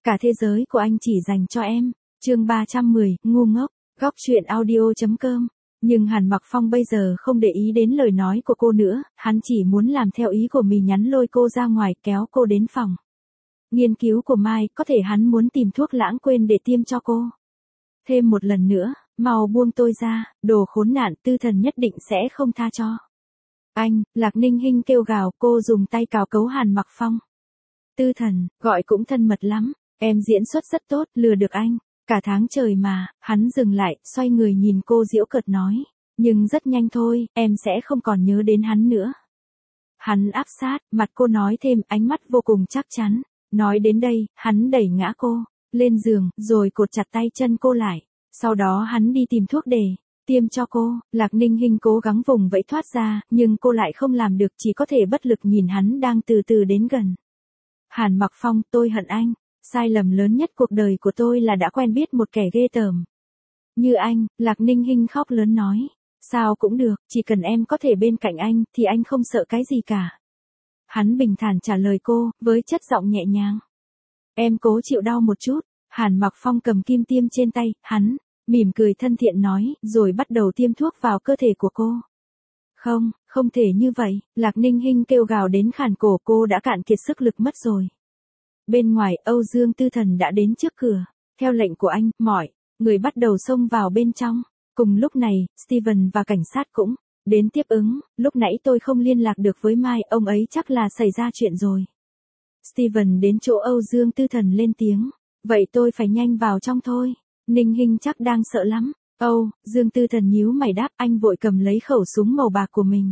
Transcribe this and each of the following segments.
Cả thế giới của anh chỉ dành cho em. Chương 310, ngu ngốc. Góc truyện audio.com. Nhưng Hàn Mặc Phong bây giờ không để ý đến lời nói của cô nữa, hắn chỉ muốn làm theo ý của mình, nhắn lôi cô ra ngoài, kéo cô đến phòng. Nghiên cứu của Mai, có thể hắn muốn tìm thuốc lãng quên để tiêm cho cô. Thêm một lần nữa, mau buông tôi ra, đồ khốn nạn, Tư Thần nhất định sẽ không tha cho. Anh, Lạc Ninh Hinh kêu gào, cô dùng tay cào cấu Hàn Mặc Phong. Tư Thần, gọi cũng thân mật lắm, em diễn xuất rất tốt, lừa được anh. Cả tháng trời mà, hắn dừng lại, xoay người nhìn cô giễu cợt nói. Nhưng rất nhanh thôi, em sẽ không còn nhớ đến hắn nữa. Hắn áp sát, mặt cô nói thêm, ánh mắt vô cùng chắc chắn. Nói đến đây, hắn đẩy ngã cô lên giường, rồi cột chặt tay chân cô lại. Sau đó hắn đi tìm thuốc để tiêm cho cô. Lạc Ninh Hinh cố gắng vùng vẫy thoát ra, nhưng cô lại không làm được, chỉ có thể bất lực nhìn hắn đang từ từ đến gần. Hàn Mặc Phong, tôi hận anh. Sai lầm lớn nhất cuộc đời của tôi là đã quen biết một kẻ ghê tởm như anh. Lạc Ninh Hinh khóc lớn nói. Sao cũng được, chỉ cần em có thể bên cạnh anh, thì anh không sợ cái gì cả. Hắn bình thản trả lời cô, với chất giọng nhẹ nhàng. Em cố chịu đau một chút. Hàn Mặc Phong cầm kim tiêm trên tay, hắn mỉm cười thân thiện nói, rồi bắt đầu tiêm thuốc vào cơ thể của cô. Không, không thể như vậy. Lạc Ninh Hinh kêu gào đến khàn cổ, cô đã cạn kiệt sức lực mất rồi. Bên ngoài, Âu Dương Tư Thần đã đến trước cửa. Theo lệnh của anh, mọi người bắt đầu xông vào bên trong. Cùng lúc này, Steven và cảnh sát cũng đến tiếp ứng. Lúc nãy tôi không liên lạc được với Mai, ông ấy chắc là xảy ra chuyện rồi. Steven đến chỗ Âu Dương Tư Thần lên tiếng. Vậy tôi phải nhanh vào trong thôi. Ninh Hinh chắc đang sợ lắm. Âu Dương Tư Thần nhíu mày đáp, anh vội cầm lấy khẩu súng màu bạc của mình.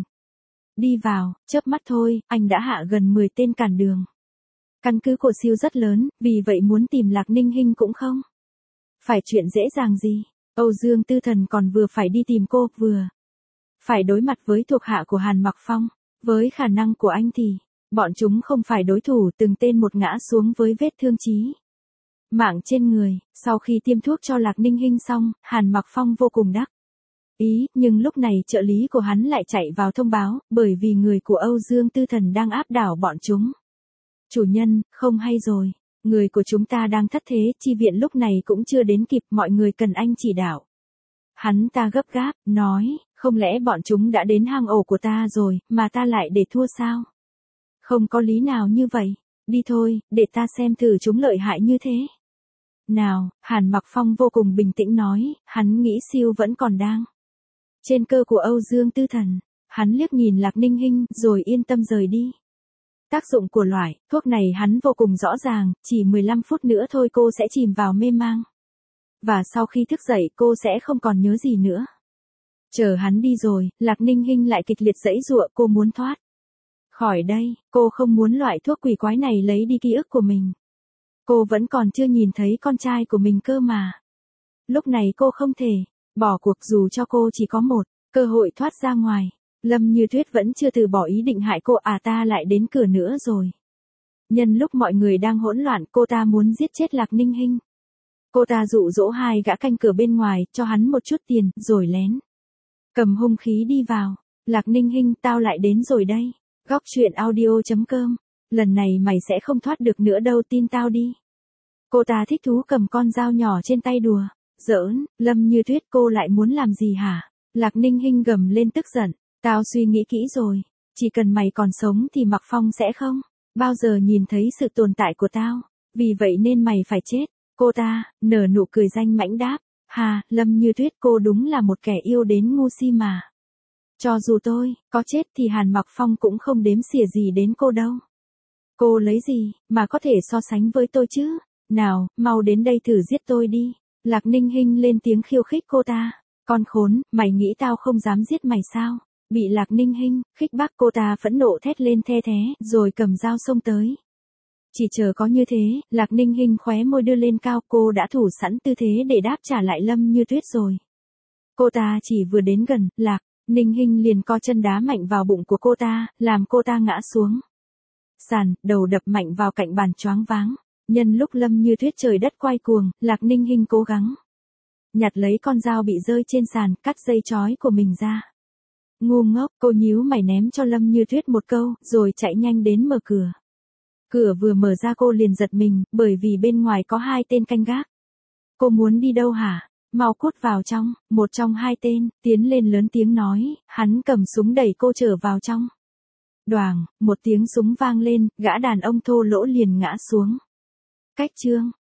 Đi vào, chớp mắt thôi, anh đã hạ gần 10 tên cản đường. Căn cứ của siêu rất lớn, vì vậy muốn tìm Lạc Ninh Hinh cũng không phải chuyện dễ dàng gì. Âu Dương Tư Thần còn vừa phải đi tìm cô, vừa phải đối mặt với thuộc hạ của Hàn Mặc Phong. Với khả năng của anh thì, bọn chúng không phải đối thủ, từng tên một ngã xuống với vết thương chí mạng trên người. Sau khi tiêm thuốc cho Lạc Ninh Hinh xong, Hàn Mặc Phong vô cùng đắc ý, nhưng lúc này trợ lý của hắn lại chạy vào thông báo, bởi vì người của Âu Dương Tư Thần đang áp đảo bọn chúng. Chủ nhân, không hay rồi. Người của chúng ta đang thất thế, chi viện lúc này cũng chưa đến kịp, mọi người cần anh chỉ đạo. Hắn ta gấp gáp, nói, không lẽ bọn chúng đã đến hang ổ của ta rồi, mà ta lại để thua sao? Không có lý nào như vậy. Đi thôi, để ta xem thử chúng lợi hại như thế nào. Hàn Mặc Phong vô cùng bình tĩnh nói, hắn nghĩ siêu vẫn còn đang trên cơ của Âu Dương Tư Thần. Hắn liếc nhìn Lạc Ninh Hinh, rồi yên tâm rời đi. Tác dụng của loại thuốc này hắn vô cùng rõ ràng, chỉ 15 phút nữa thôi cô sẽ chìm vào mê mang. Và sau khi thức dậy cô sẽ không còn nhớ gì nữa. Chờ hắn đi rồi, Lạc Ninh Hinh lại kịch liệt giãy giụa, cô muốn thoát khỏi đây, cô không muốn loại thuốc quỷ quái này lấy đi ký ức của mình. Cô vẫn còn chưa nhìn thấy con trai của mình cơ mà. Lúc này cô không thể bỏ cuộc, dù cho cô chỉ có một cơ hội thoát ra ngoài. Lâm Như Tuyết vẫn chưa từ bỏ ý định hại cô, ta lại đến cửa nữa rồi. Nhân lúc mọi người đang hỗn loạn, cô ta muốn giết chết Lạc Ninh Hinh. Cô ta dụ dỗ hai gã canh cửa bên ngoài, cho hắn một chút tiền, rồi lén cầm hung khí đi vào. Lạc Ninh Hinh, tao lại đến rồi đây. Góc truyện audio.com. Lần này mày sẽ không thoát được nữa đâu, tin tao đi. Cô ta thích thú cầm con dao nhỏ trên tay đùa giỡn. Lâm Như Tuyết, cô lại muốn làm gì hả? Lạc Ninh Hinh gầm lên tức giận. Tao suy nghĩ kỹ rồi. Chỉ cần mày còn sống thì Mặc Phong sẽ không bao giờ nhìn thấy sự tồn tại của tao. Vì vậy nên mày phải chết. Cô ta nở nụ cười danh mãnh đáp. Hà, Lâm Như Tuyết, cô đúng là một kẻ yêu đến ngu si mà. Cho dù tôi có chết thì Hàn Mặc Phong cũng không đếm xỉa gì đến cô đâu. Cô lấy gì mà có thể so sánh với tôi chứ? Nào, mau đến đây thử giết tôi đi. Lạc Ninh Hinh lên tiếng khiêu khích cô ta. Con khốn, mày nghĩ tao không dám giết mày sao? Bị Lạc Ninh Hinh khích bác, cô ta phẫn nộ thét lên the thé, rồi cầm dao xông tới. Chỉ chờ có như thế, Lạc Ninh Hinh khóe môi đưa lên cao, cô đã thủ sẵn tư thế để đáp trả lại Lâm Như Tuyết rồi. Cô ta chỉ vừa đến gần, Lạc Ninh Hinh liền co chân đá mạnh vào bụng của cô ta, làm cô ta ngã xuống sàn, đầu đập mạnh vào cạnh bàn, choáng váng. Nhân lúc Lâm Như Tuyết trời đất quay cuồng, Lạc Ninh Hinh cố gắng nhặt lấy con dao bị rơi trên sàn, cắt dây chói của mình ra. Ngu ngốc, cô nhíu mày ném cho Lâm Như Tuyết một câu, rồi chạy nhanh đến mở cửa. Cửa vừa mở ra cô liền giật mình, bởi vì bên ngoài có 2 tên canh gác. Cô muốn đi đâu hả? Mau cút vào trong, một trong 2 tên, tiến lên lớn tiếng nói, hắn cầm súng đẩy cô trở vào trong. Đoàng, một tiếng súng vang lên, gã đàn ông thô lỗ liền ngã xuống. Cách chương